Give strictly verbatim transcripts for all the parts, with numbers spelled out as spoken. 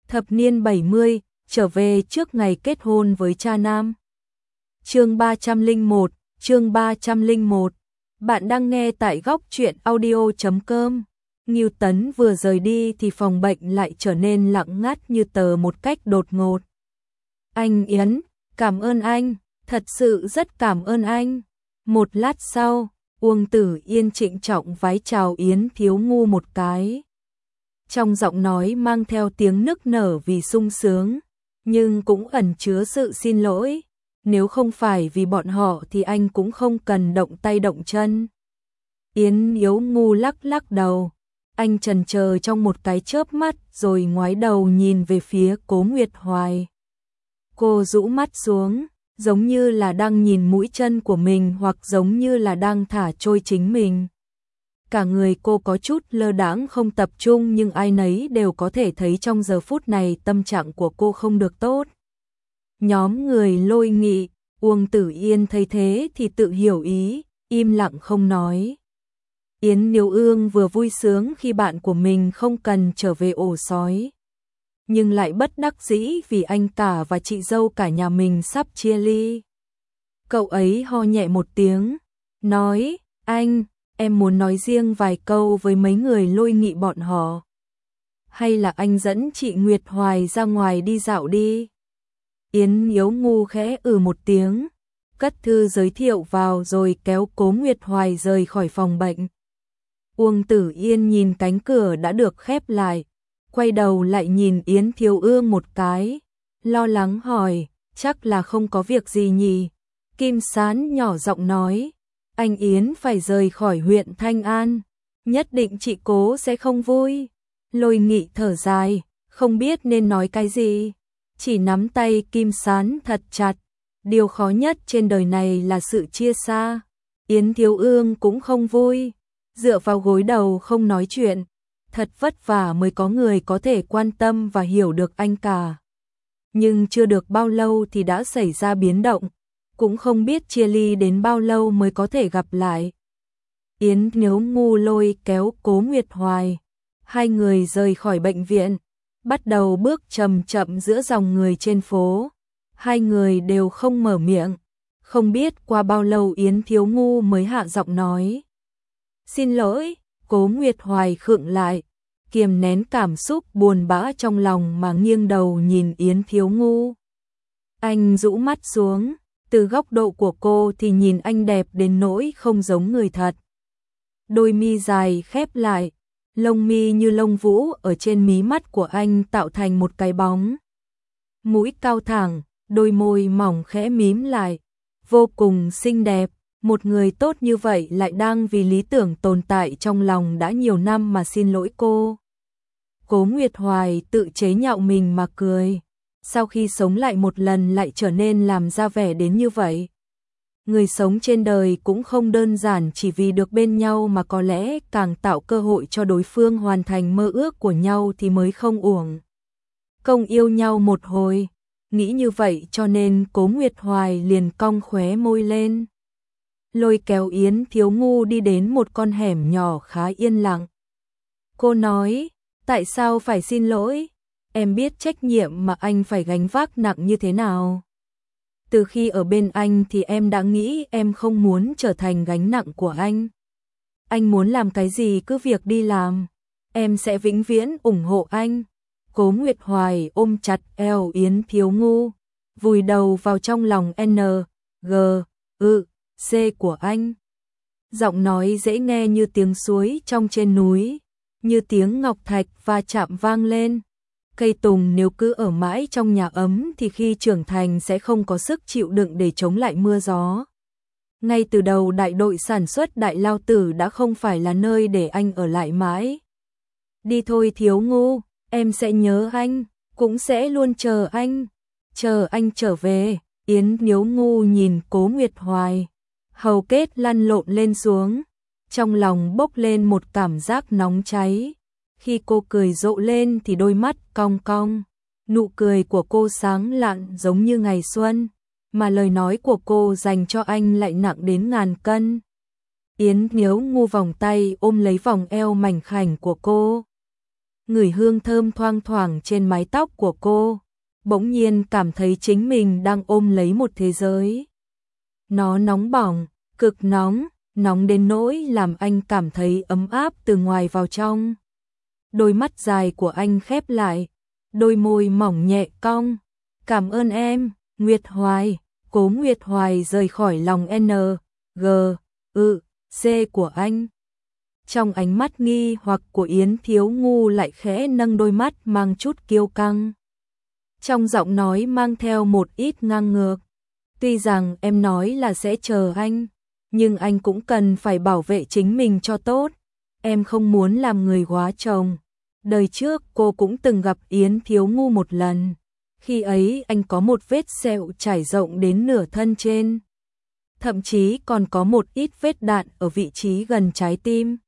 Thập niên bảy mươi, trở về trước ngày kết hôn với cha nam. Chương ba trăm lẻ một, chương ba trăm lẻ một. Bạn đang nghe tại góc truyện audio chấm com. Ngưu Tấn vừa rời đi thì phòng bệnh lại trở nên lặng ngắt như tờ một cách đột ngột. Anh Yến, cảm ơn anh, thật sự rất cảm ơn anh. Một lát sau, Uông Tử Yên trịnh trọng vái chào Yến Thiếu Ngu một cái. Trong giọng nói mang theo tiếng nức nở vì sung sướng, nhưng cũng ẩn chứa sự xin lỗi. Nếu không phải vì bọn họ thì anh cũng không cần động tay động chân. Yến Thiếu Ngu lắc lắc đầu. Anh chần chờ trong một cái chớp mắt rồi ngoái đầu nhìn về phía Cố Nguyệt Hoài. Cô rũ mắt xuống, giống như là đang nhìn mũi chân của mình hoặc giống như là đang thả trôi chính mình. Cả người cô có chút lơ đãng không tập trung, nhưng ai nấy đều có thể thấy trong giờ phút này tâm trạng của cô không được tốt. Nhóm người Lôi Nghị, Uông Tử Yên thấy thế thì tự hiểu ý, im lặng không nói. Yến Niêu Ương vừa vui sướng khi bạn của mình không cần trở về ổ sói, nhưng lại bất đắc dĩ vì anh cả và chị dâu cả nhà mình sắp chia ly. Cậu ấy ho nhẹ một tiếng, nói, anh, em muốn nói riêng vài câu với mấy người Lôi Nghị bọn họ. Hay là anh dẫn chị Nguyệt Hoài ra ngoài đi dạo đi. Yến Yếu Ngu khẽ ừ một tiếng, cất thư giới thiệu vào rồi kéo Cố Nguyệt Hoài rời khỏi phòng bệnh. Uông Tử Yên nhìn cánh cửa đã được khép lại, quay đầu lại nhìn Yến Thiếu Ương một cái, lo lắng hỏi, chắc là không có việc gì nhỉ? Kim Sán nhỏ giọng nói, anh Yến phải rời khỏi huyện Thanh An, nhất định chị Cố sẽ không vui. Lôi Nghị thở dài, không biết nên nói cái gì, chỉ nắm tay Kim Sán thật chặt. Điều khó nhất trên đời này là sự chia xa. Yến Thiếu Ương cũng không vui, dựa vào gối đầu không nói chuyện. Thật vất vả mới có người có thể quan tâm và hiểu được anh cả. Nhưng chưa được bao lâu thì đã xảy ra biến động, cũng không biết chia ly đến bao lâu mới có thể gặp lại. Yến Thiếu Ngu lôi kéo Cố Nguyệt Hoài, hai người rời khỏi bệnh viện, bắt đầu bước chậm chậm giữa dòng người trên phố. Hai người đều không mở miệng, không biết qua bao lâu Yến Thiếu Ngu mới hạ giọng nói. Xin lỗi. Cố Nguyệt Hoài khựng lại, kiềm nén cảm xúc buồn bã trong lòng mà nghiêng đầu nhìn Yến Thiếu Ngu. Anh rũ mắt xuống, từ góc độ của cô thì nhìn anh đẹp đến nỗi không giống người thật. Đôi mi dài khép lại, lông mi như lông vũ ở trên mí mắt của anh tạo thành một cái bóng. Mũi cao thẳng, đôi môi mỏng khẽ mím lại, vô cùng xinh đẹp. Một người tốt như vậy lại đang vì lý tưởng tồn tại trong lòng đã nhiều năm mà xin lỗi cô. Cố Nguyệt Hoài tự chế nhạo mình mà cười. Sau khi sống lại một lần lại trở nên làm ra vẻ đến như vậy. Người sống trên đời cũng không đơn giản chỉ vì được bên nhau, mà có lẽ càng tạo cơ hội cho đối phương hoàn thành mơ ước của nhau thì mới không uổng công yêu nhau một hồi. Nghĩ như vậy cho nên Cố Nguyệt Hoài liền cong khóe môi lên, lôi kéo Yến Thiếu Ngu đi đến một con hẻm nhỏ khá yên lặng. Cô nói, tại sao phải xin lỗi? Em biết trách nhiệm mà anh phải gánh vác nặng như thế nào. Từ khi ở bên anh thì em đã nghĩ em không muốn trở thành gánh nặng của anh. Anh muốn làm cái gì cứ việc đi làm, em sẽ vĩnh viễn ủng hộ anh. Cố Nguyệt Hoài ôm chặt eo Yến Thiếu Ngu, vùi đầu vào trong lòng N, G, ư, C của anh. Giọng nói dễ nghe như tiếng suối trong trên núi, như tiếng ngọc thạch va chạm vang lên. Cây tùng nếu cứ ở mãi trong nhà ấm thì khi trưởng thành sẽ không có sức chịu đựng để chống lại mưa gió. Ngay từ đầu đại đội sản xuất Đại Lao Tử đã không phải là nơi để anh ở lại mãi. Đi thôi Thiếu Ngu, em sẽ nhớ anh, cũng sẽ luôn chờ anh. Chờ anh trở về. Yến Thiếu Ngu nhìn Cố Nguyệt Hoài, hầu kết lăn lộn lên xuống, trong lòng bốc lên một cảm giác nóng cháy. Khi cô cười rộ lên thì đôi mắt cong cong, nụ cười của cô sáng lạn giống như ngày xuân, mà lời nói của cô dành cho anh lại nặng đến ngàn cân. Yến Thiếu Ngu vòng tay ôm lấy vòng eo mảnh khảnh của cô, ngửi hương thơm thoang thoảng trên mái tóc của cô, bỗng nhiên cảm thấy chính mình đang ôm lấy một thế giới. Nó nóng bỏng, cực nóng, nóng đến nỗi làm anh cảm thấy ấm áp từ ngoài vào trong. Đôi mắt dài của anh khép lại, đôi môi mỏng nhẹ cong. Cảm ơn em, Nguyệt Hoài. Cố Nguyệt Hoài rời khỏi lòng N, G, ư, C của anh. Trong ánh mắt nghi hoặc của Yến Thiếu Ngu lại khẽ nâng đôi mắt mang chút kiêu căng. Trong giọng nói mang theo một ít ngang ngược. Tuy rằng em nói là sẽ chờ anh, nhưng anh cũng cần phải bảo vệ chính mình cho tốt. Em không muốn làm người góa chồng. Đời trước cô cũng từng gặp Yến Thiếu Ngu một lần. Khi ấy anh có một vết sẹo trải rộng đến nửa thân trên. Thậm chí còn có một ít vết đạn ở vị trí gần trái tim.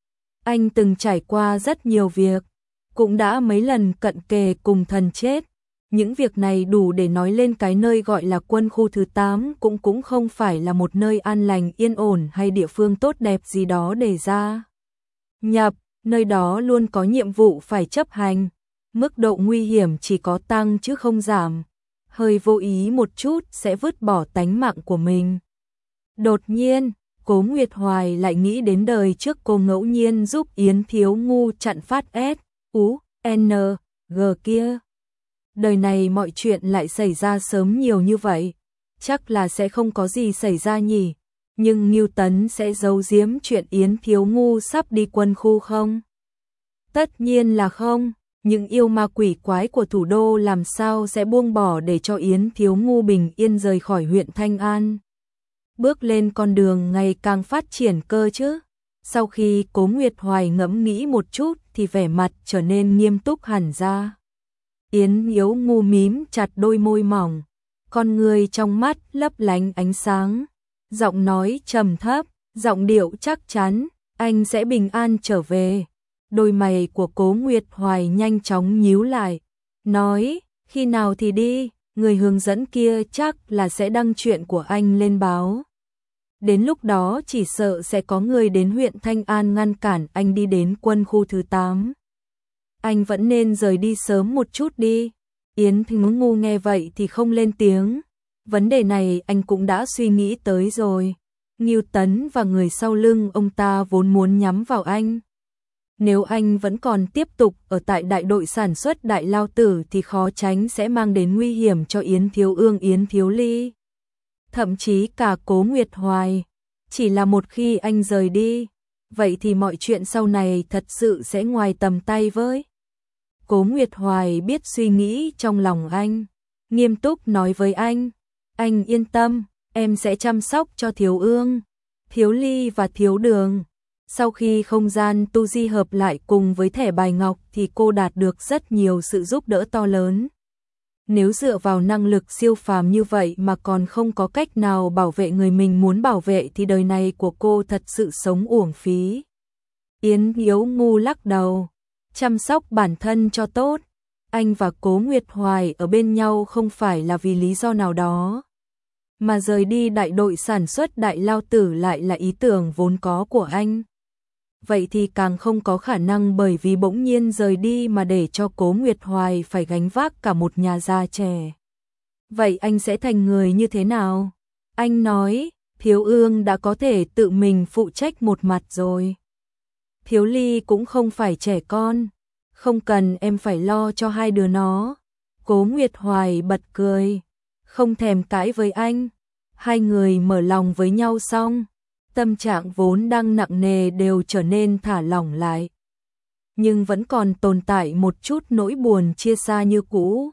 Anh từng trải qua rất nhiều việc, cũng đã mấy lần cận kề cùng thần chết. Những việc này đủ để nói lên cái nơi gọi là quân khu thứ tám cũng cũng không phải là một nơi an lành yên ổn hay địa phương tốt đẹp gì đó để ra nhập, nơi đó luôn có nhiệm vụ phải chấp hành, mức độ nguy hiểm chỉ có tăng chứ không giảm, hơi vô ý một chút sẽ vứt bỏ tánh mạng của mình. Đột nhiên, Cố Nguyệt Hoài lại nghĩ đến đời trước cô ngẫu nhiên giúp Yến Thiếu Ngu chặn phát S, U, N, G kia. Đời này mọi chuyện lại xảy ra sớm nhiều như vậy, chắc là sẽ không có gì xảy ra nhỉ, nhưng Ngưu Tấn sẽ giấu giếm chuyện Yến Thiếu Ngu sắp đi quân khu không? Tất nhiên là không, những yêu ma quỷ quái của thủ đô làm sao sẽ buông bỏ để cho Yến Thiếu Ngu bình yên rời khỏi huyện Thanh An. Bước lên con đường ngày càng phát triển cơ chứ. Sau khi Cố Nguyệt Hoài ngẫm nghĩ một chút thì vẻ mặt trở nên nghiêm túc hẳn ra. Yến Thiếu Ngu mím chặt đôi môi mỏng, con người trong mắt lấp lánh ánh sáng, giọng nói trầm thấp, giọng điệu chắc chắn, anh sẽ bình an trở về. Đôi mày của Cố Nguyệt Hoài nhanh chóng nhíu lại, nói, khi nào thì đi, người hướng dẫn kia chắc là sẽ đăng chuyện của anh lên báo. Đến lúc đó chỉ sợ sẽ có người đến huyện Thanh An ngăn cản anh đi đến quân khu thứ tám. Anh vẫn nên rời đi sớm một chút đi. Yến Thiếu Ngu nghe vậy thì không lên tiếng. Vấn đề này anh cũng đã suy nghĩ tới rồi. Ngưu Tấn và người sau lưng ông ta vốn muốn nhắm vào anh. Nếu anh vẫn còn tiếp tục ở tại đại đội sản xuất Đại Lao Tử thì khó tránh sẽ mang đến nguy hiểm cho Yến Thiếu Ương, Yến Thiếu Ly. Thậm chí cả Cố Nguyệt Hoài. Chỉ là một khi anh rời đi, vậy thì mọi chuyện sau này thật sự sẽ ngoài tầm tay với. Cố Nguyệt Hoài biết suy nghĩ trong lòng anh, nghiêm túc nói với anh, anh yên tâm, em sẽ chăm sóc cho Thiếu Ương, Thiếu Ly và Thiếu Đường. Sau khi không gian tu di hợp lại cùng với thẻ bài ngọc thì cô đạt được rất nhiều sự giúp đỡ to lớn. Nếu dựa vào năng lực siêu phàm như vậy mà còn không có cách nào bảo vệ người mình muốn bảo vệ thì đời này của cô thật sự sống uổng phí. Yến Thiếu Ngu lắc đầu, chăm sóc bản thân cho tốt. Anh và Cố Nguyệt Hoài ở bên nhau không phải là vì lý do nào đó, mà rời đi đại đội sản xuất Đại Lao Tử lại là ý tưởng vốn có của anh. Vậy thì càng không có khả năng bởi vì bỗng nhiên rời đi mà để cho Cố Nguyệt Hoài phải gánh vác cả một nhà già trẻ. Vậy anh sẽ thành người như thế nào? Anh nói, Thiếu Ương đã có thể tự mình phụ trách một mặt rồi. Thiếu Ly cũng không phải trẻ con, không cần em phải lo cho hai đứa nó. Cố Nguyệt Hoài bật cười, không thèm cãi với anh. Hai người mở lòng với nhau xong, tâm trạng vốn đang nặng nề đều trở nên thả lỏng lại. Nhưng vẫn còn tồn tại một chút nỗi buồn chia xa như cũ.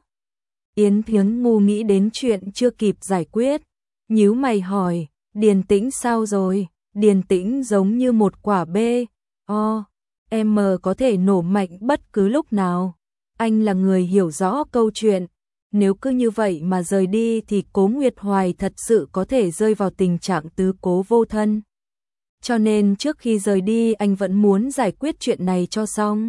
Yến Thiếu Ngu nghĩ đến chuyện chưa kịp giải quyết, nhíu mày hỏi, Điền Tĩnh sao rồi? Điền Tĩnh giống như một quả bê, o, em có thể nổ mạnh bất cứ lúc nào. Anh là người hiểu rõ câu chuyện. Nếu cứ như vậy mà rời đi thì Cố Nguyệt Hoài thật sự có thể rơi vào tình trạng tứ cố vô thân. Cho nên trước khi rời đi anh vẫn muốn giải quyết chuyện này cho xong.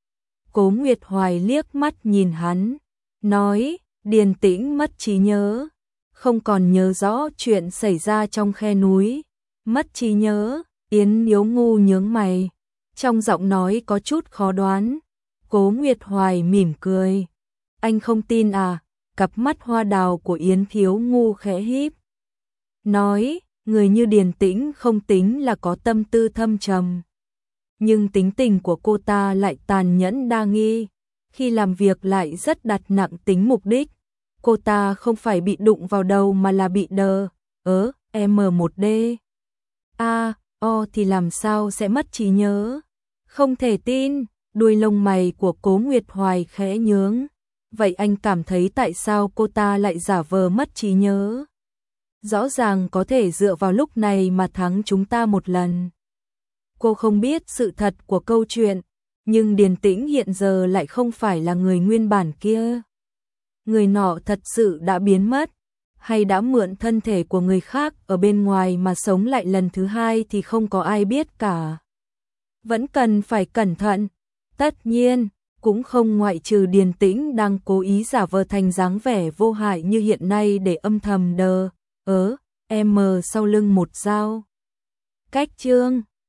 Cố Nguyệt Hoài liếc mắt nhìn hắn, nói, Điền Tĩnh mất trí nhớ, không còn nhớ rõ chuyện xảy ra trong khe núi. Mất trí nhớ, Yến Thiếu Ngu nhướng mày, trong giọng nói có chút khó đoán. Cố Nguyệt Hoài mỉm cười. Anh không tin à? Cặp mắt hoa đào của Yến Thiếu Ngu khẽ híp. Nói, người như Điền Tĩnh không tính là có tâm tư thâm trầm. Nhưng tính tình của cô ta lại tàn nhẫn đa nghi. Khi làm việc lại rất đặt nặng tính mục đích. Cô ta không phải bị đụng vào đầu mà là bị đờ. Ớ, em một đê. A, o thì làm sao sẽ mất trí nhớ? Không thể tin, đuôi lông mày của Cố Nguyệt Hoài khẽ nhướng. Vậy anh cảm thấy tại sao cô ta lại giả vờ mất trí nhớ? Rõ ràng có thể dựa vào lúc này mà thắng chúng ta một lần. Cô không biết sự thật của câu chuyện, nhưng Điền Tĩnh hiện giờ lại không phải là người nguyên bản kia. Người nọ thật sự đã biến mất, hay đã mượn thân thể của người khác ở bên ngoài mà sống lại lần thứ hai thì không có ai biết cả. Vẫn cần phải cẩn thận. Tất nhiên, cũng không ngoại trừ Điền Tĩnh đang cố ý giả vờ thành dáng vẻ vô hại như hiện nay để âm thầm đờ ớ em sau lưng một dao. Cách chương